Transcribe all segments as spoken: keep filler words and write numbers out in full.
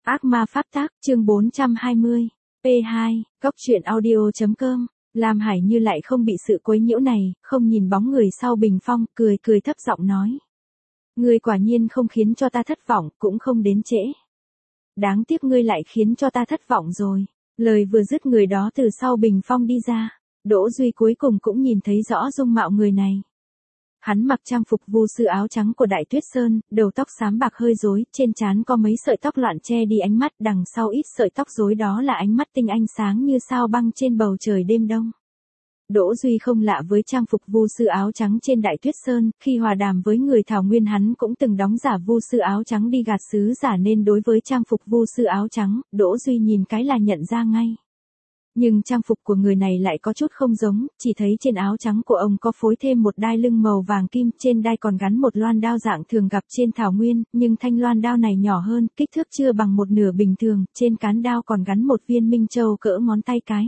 Ác ma pháp tác, chương bốn trăm hai mươi. P hai, Cốc truyện audio chấm com. Lam Hải Như lại không bị sự quấy nhiễu này, không nhìn bóng người sau bình phong, cười cười thấp giọng nói. Ngươi quả nhiên không khiến cho ta thất vọng, cũng không đến trễ. Đáng tiếc ngươi lại khiến cho ta thất vọng rồi. Lời vừa dứt người đó từ sau bình phong đi ra. Đỗ Duy cuối cùng cũng nhìn thấy rõ dung mạo người này. Hắn mặc trang phục vu sư áo trắng của Đại Tuyết Sơn, đầu tóc xám bạc hơi rối, trên trán có mấy sợi tóc loạn che đi ánh mắt, đằng sau ít sợi tóc rối đó là ánh mắt tinh anh sáng như sao băng trên bầu trời đêm đông. Đỗ Duy không lạ với trang phục vu sư áo trắng trên Đại Tuyết Sơn, khi hòa đàm với người Thảo Nguyên hắn cũng từng đóng giả vu sư áo trắng đi gạt sứ giả nên đối với trang phục vu sư áo trắng, Đỗ Duy nhìn cái là nhận ra ngay. Nhưng trang phục của người này lại có chút không giống, chỉ thấy trên áo trắng của ông có phối thêm một đai lưng màu vàng kim, trên đai còn gắn một loan đao dạng thường gặp trên Thảo Nguyên, nhưng thanh loan đao này nhỏ hơn, kích thước chưa bằng một nửa bình thường, trên cán đao còn gắn một viên minh châu cỡ ngón tay cái.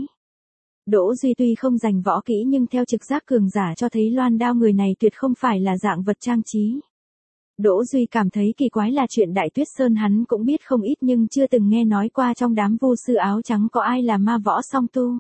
Đỗ Duy tuy không rành võ kỹ nhưng theo trực giác cường giả cho thấy loan đao người này tuyệt không phải là dạng vật trang trí. Đỗ Duy cảm thấy kỳ quái là chuyện Đại Tuyết Sơn hắn cũng biết không ít nhưng chưa từng nghe nói qua trong đám vu sư áo trắng có ai là ma võ song tu.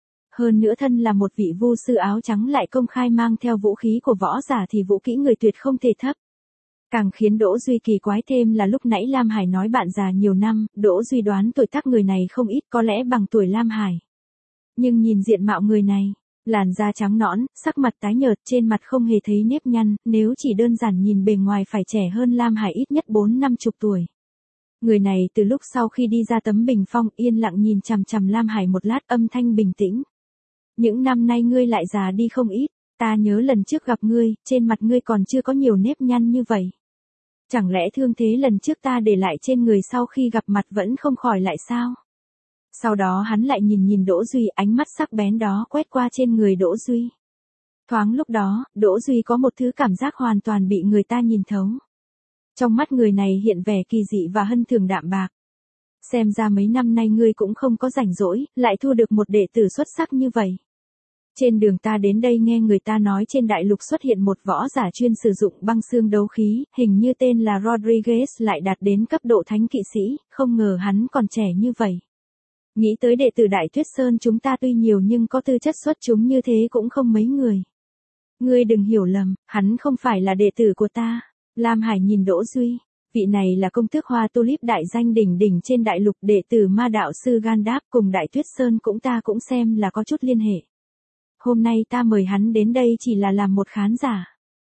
Hơn nữa thân là một vị vu sư áo trắng lại công khai mang theo vũ khí của võ giả thì vũ kỹ người tuyệt không thể thấp. Càng khiến Đỗ Duy kỳ quái thêm là lúc nãy Lam Hải nói bạn già nhiều năm, Đỗ Duy đoán tuổi tác người này không ít, có lẽ bằng tuổi Lam Hải. Nhưng nhìn diện mạo người này, làn da trắng nõn, sắc mặt tái nhợt, trên mặt không hề thấy nếp nhăn, nếu chỉ đơn giản nhìn bề ngoài phải trẻ hơn Lam Hải ít nhất bốn năm chục tuổi. Người này từ lúc sau khi đi ra tấm bình phong yên lặng nhìn chằm chằm Lam Hải một lát, âm thanh bình tĩnh. Những năm nay ngươi lại già đi không ít, ta nhớ lần trước gặp ngươi, trên mặt ngươi còn chưa có nhiều nếp nhăn như vậy. Chẳng lẽ thương thế lần trước ta để lại trên người sau khi gặp mặt vẫn không khỏi lại sao? Sau đó hắn lại nhìn nhìn Đỗ Duy, ánh mắt sắc bén đó quét qua trên người Đỗ Duy. Thoáng lúc đó, Đỗ Duy có một thứ cảm giác hoàn toàn bị người ta nhìn thấu. Trong mắt người này hiện vẻ kỳ dị và hân thường đạm bạc. Xem ra mấy năm nay ngươi cũng không có rảnh rỗi, lại thu được một đệ tử xuất sắc như vậy. Trên đường ta đến đây nghe người ta nói trên đại lục xuất hiện một võ giả chuyên sử dụng băng xương đấu khí, hình như tên là Rodriguez lại đạt đến cấp độ thánh kỵ sĩ, không ngờ hắn còn trẻ như vậy. Nghĩ tới đệ tử Đại Tuyết Sơn chúng ta tuy nhiều nhưng có tư chất xuất chúng như thế cũng không mấy người. Ngươi đừng hiểu lầm, hắn không phải là đệ tử của ta. Lam Hải nhìn Đỗ Duy, vị này là công tước Hoa Tulip đại danh đỉnh đỉnh trên đại lục, đệ tử ma đạo sư Gandalf cùng Đại Tuyết Sơn cũng ta cũng xem là có chút liên hệ. Hôm nay ta mời hắn đến đây chỉ là làm một khán giả.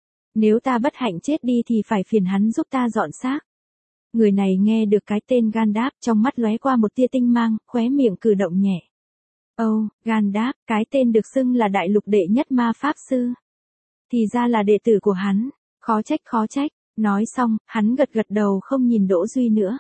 Nếu ta bất hạnh chết đi thì phải phiền hắn giúp ta dọn xác. Người này nghe được cái tên Gandalf, trong mắt lóe qua một tia tinh mang, khóe miệng cử động nhẹ. Ồ, oh, Gandalf, cái tên được xưng là đại lục đệ nhất ma pháp sư. Thì ra là đệ tử của hắn, khó trách khó trách. Nói xong, hắn gật gật đầu không nhìn Đỗ Duy nữa.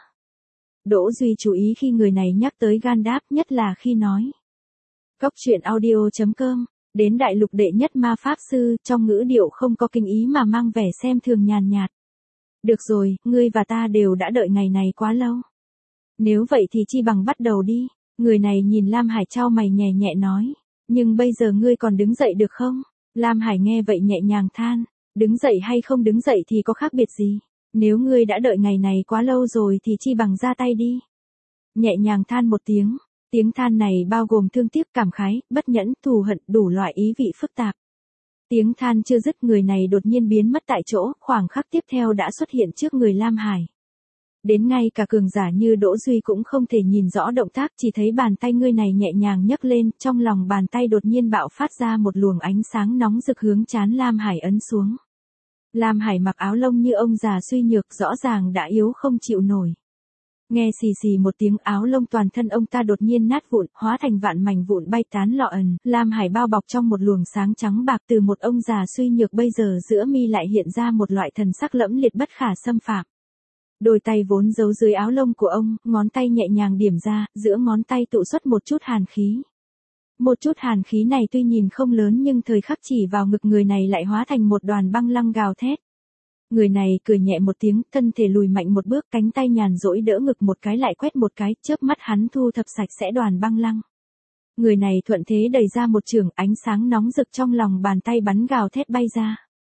Đỗ Duy chú ý khi người này nhắc tới Gandalf, nhất là khi nói. Cốc truyện audio chấm com, đến đại lục đệ nhất ma pháp sư, trong ngữ điệu không có kinh ý mà mang vẻ xem thường nhàn nhạt. Được rồi, ngươi và ta đều đã đợi ngày này quá lâu. Nếu vậy thì chi bằng bắt đầu đi. Người này nhìn Lam Hải chau mày nhẹ nhẹ nói. Nhưng bây giờ ngươi còn đứng dậy được không? Lam Hải nghe vậy nhẹ nhàng than. Đứng dậy hay không đứng dậy thì có khác biệt gì? Nếu ngươi đã đợi ngày này quá lâu rồi thì chi bằng ra tay đi. Nhẹ nhàng than một tiếng. Tiếng than này bao gồm thương tiếc, cảm khái, bất nhẫn, thù hận, đủ loại ý vị phức tạp. Tiếng than chưa dứt người này đột nhiên biến mất tại chỗ, khoảng khắc tiếp theo đã xuất hiện trước người Lam Hải. Đến ngay cả cường giả như Đỗ Duy cũng không thể nhìn rõ động tác, chỉ thấy bàn tay người này nhẹ nhàng nhấc lên, trong lòng bàn tay đột nhiên bạo phát ra một luồng ánh sáng nóng rực hướng trán Lam Hải ấn xuống. Lam Hải mặc áo lông như ông già suy nhược, rõ ràng đã yếu không chịu nổi. Nghe xì xì một tiếng, áo lông toàn thân ông ta đột nhiên nát vụn, hóa thành vạn mảnh vụn bay tán lọ ẩn, Lam Hải bao bọc trong một luồng sáng trắng bạc, từ một ông già suy nhược bây giờ giữa mi lại hiện ra một loại thần sắc lẫm liệt bất khả xâm phạm. Đôi tay vốn giấu dưới áo lông của ông, ngón tay nhẹ nhàng điểm ra, giữa ngón tay tụ xuất một chút hàn khí. Một chút hàn khí này tuy nhìn không lớn nhưng thời khắc chỉ vào ngực người này lại hóa thành một đoàn băng lăng gào thét. Người này cười nhẹ một tiếng, thân thể lùi mạnh một bước, cánh tay nhàn rỗi đỡ ngực một cái lại quét một cái, chớp mắt hắn thu thập sạch sẽ đoàn băng lăng. Người này thuận thế đẩy ra một chưởng, ánh sáng nóng rực trong lòng bàn tay bắn gào thét bay ra.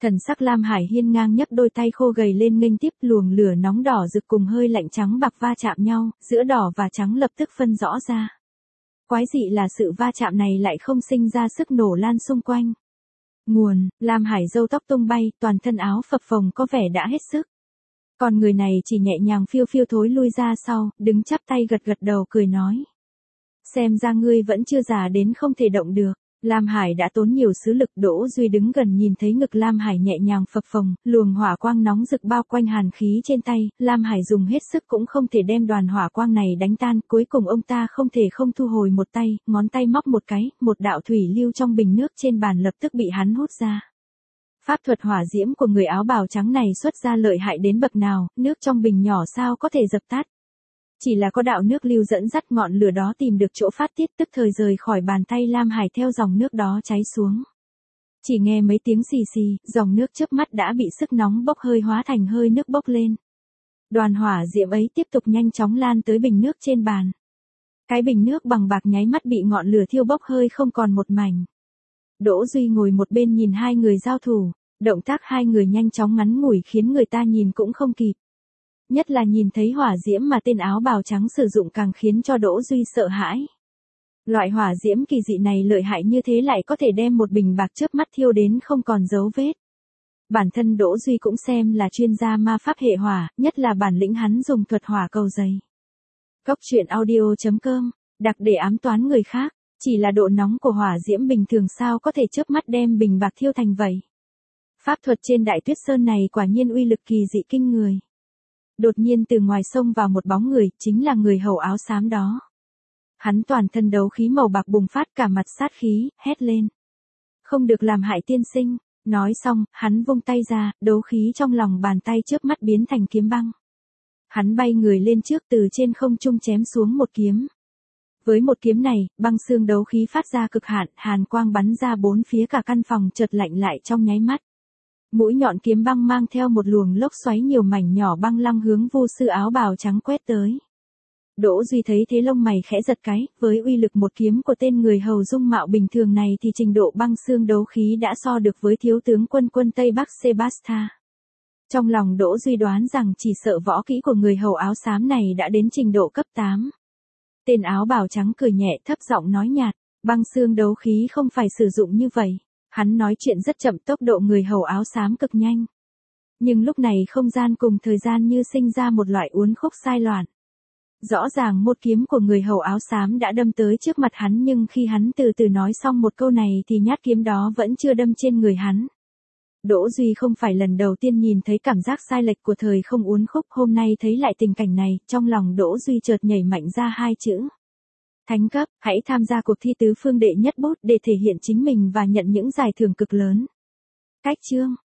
Thần sắc Lam Hải hiên ngang nhấc đôi tay khô gầy lên nghênh tiếp, luồng lửa nóng đỏ rực cùng hơi lạnh trắng bạc va chạm nhau, giữa đỏ và trắng lập tức phân rõ ra. Quái dị là sự va chạm này lại không sinh ra sức nổ lan xung quanh. Nguồn, Lam Hải râu tóc tung bay, toàn thân áo phập phồng có vẻ đã hết sức. Còn người này chỉ nhẹ nhàng phiêu phiêu thối lui ra sau, đứng chắp tay gật gật đầu cười nói. Xem ra ngươi vẫn chưa già đến không thể động được. Lam Hải đã tốn nhiều sứ lực. Đỗ Duy đứng gần nhìn thấy ngực Lam Hải nhẹ nhàng phập phồng, luồng hỏa quang nóng rực bao quanh hàn khí trên tay, Lam Hải dùng hết sức cũng không thể đem đoàn hỏa quang này đánh tan, cuối cùng ông ta không thể không thu hồi một tay, ngón tay móc một cái, một đạo thủy lưu trong bình nước trên bàn lập tức bị hắn hút ra. Pháp thuật hỏa diễm của người áo bào trắng này xuất ra lợi hại đến bậc nào, nước trong bình nhỏ sao có thể dập tắt. Chỉ là có đạo nước lưu dẫn dắt ngọn lửa đó tìm được chỗ phát tiết, tức thời rời khỏi bàn tay Lam Hải theo dòng nước đó cháy xuống. Chỉ nghe mấy tiếng xì xì, dòng nước chớp mắt đã bị sức nóng bốc hơi hóa thành hơi nước bốc lên. Đoàn hỏa diễm ấy tiếp tục nhanh chóng lan tới bình nước trên bàn. Cái bình nước bằng bạc nháy mắt bị ngọn lửa thiêu bốc hơi không còn một mảnh. Đỗ Duy ngồi một bên nhìn hai người giao thủ, động tác hai người nhanh chóng ngắn ngủi khiến người ta nhìn cũng không kịp. Nhất là nhìn thấy hỏa diễm mà tên áo bào trắng sử dụng càng khiến cho Đỗ Duy sợ hãi. Loại hỏa diễm kỳ dị này lợi hại như thế lại có thể đem một bình bạc chớp mắt thiêu đến không còn dấu vết. Bản thân Đỗ Duy cũng xem là chuyên gia ma pháp hệ hỏa, nhất là bản lĩnh hắn dùng thuật hỏa cầu dày. Góc truyện audio chấm com, đặc để ám toán người khác, chỉ là độ nóng của hỏa diễm bình thường sao có thể chớp mắt đem bình bạc thiêu thành vậy. Pháp thuật trên Đại Tuyết Sơn này quả nhiên uy lực kỳ dị kinh người. Đột nhiên từ ngoài sông vào một bóng người, chính là người hầu áo xám đó. Hắn toàn thân đấu khí màu bạc bùng phát, cả mặt sát khí, hét lên. Không được làm hại tiên sinh. Nói xong, hắn vung tay ra, đấu khí trong lòng bàn tay chớp mắt biến thành kiếm băng. Hắn bay người lên trước, từ trên không trung chém xuống một kiếm. Với một kiếm này, băng xương đấu khí phát ra cực hạn, hàn quang bắn ra bốn phía, cả căn phòng chợt lạnh lại trong nháy mắt. Mũi nhọn kiếm băng mang theo một luồng lốc xoáy nhiều mảnh nhỏ băng lăng hướng vu sư áo bào trắng quét tới. Đỗ Duy thấy thế lông mày khẽ giật cái, với uy lực một kiếm của tên người hầu dung mạo bình thường này thì trình độ băng xương đấu khí đã so được với thiếu tướng quân quân Tây Bắc Sebasta. Trong lòng Đỗ Duy đoán rằng chỉ sợ võ kỹ của người hầu áo xám này đã đến trình độ cấp tám. Tên áo bào trắng cười nhẹ thấp giọng nói nhạt, băng xương đấu khí không phải sử dụng như vậy. Hắn nói chuyện rất chậm, tốc độ người hầu áo xám cực nhanh. Nhưng lúc này không gian cùng thời gian như sinh ra một loại uốn khúc sai loạn. Rõ ràng một kiếm của người hầu áo xám đã đâm tới trước mặt hắn, nhưng khi hắn từ từ nói xong một câu này thì nhát kiếm đó vẫn chưa đâm trên người hắn. Đỗ Duy không phải lần đầu tiên nhìn thấy cảm giác sai lệch của thời không uốn khúc, hôm nay thấy lại tình cảnh này, trong lòng Đỗ Duy chợt nhảy mạnh ra hai chữ. Thánh cấp, hãy tham gia cuộc thi tứ phương đệ nhất bút để thể hiện chính mình và nhận những giải thưởng cực lớn. Cách chương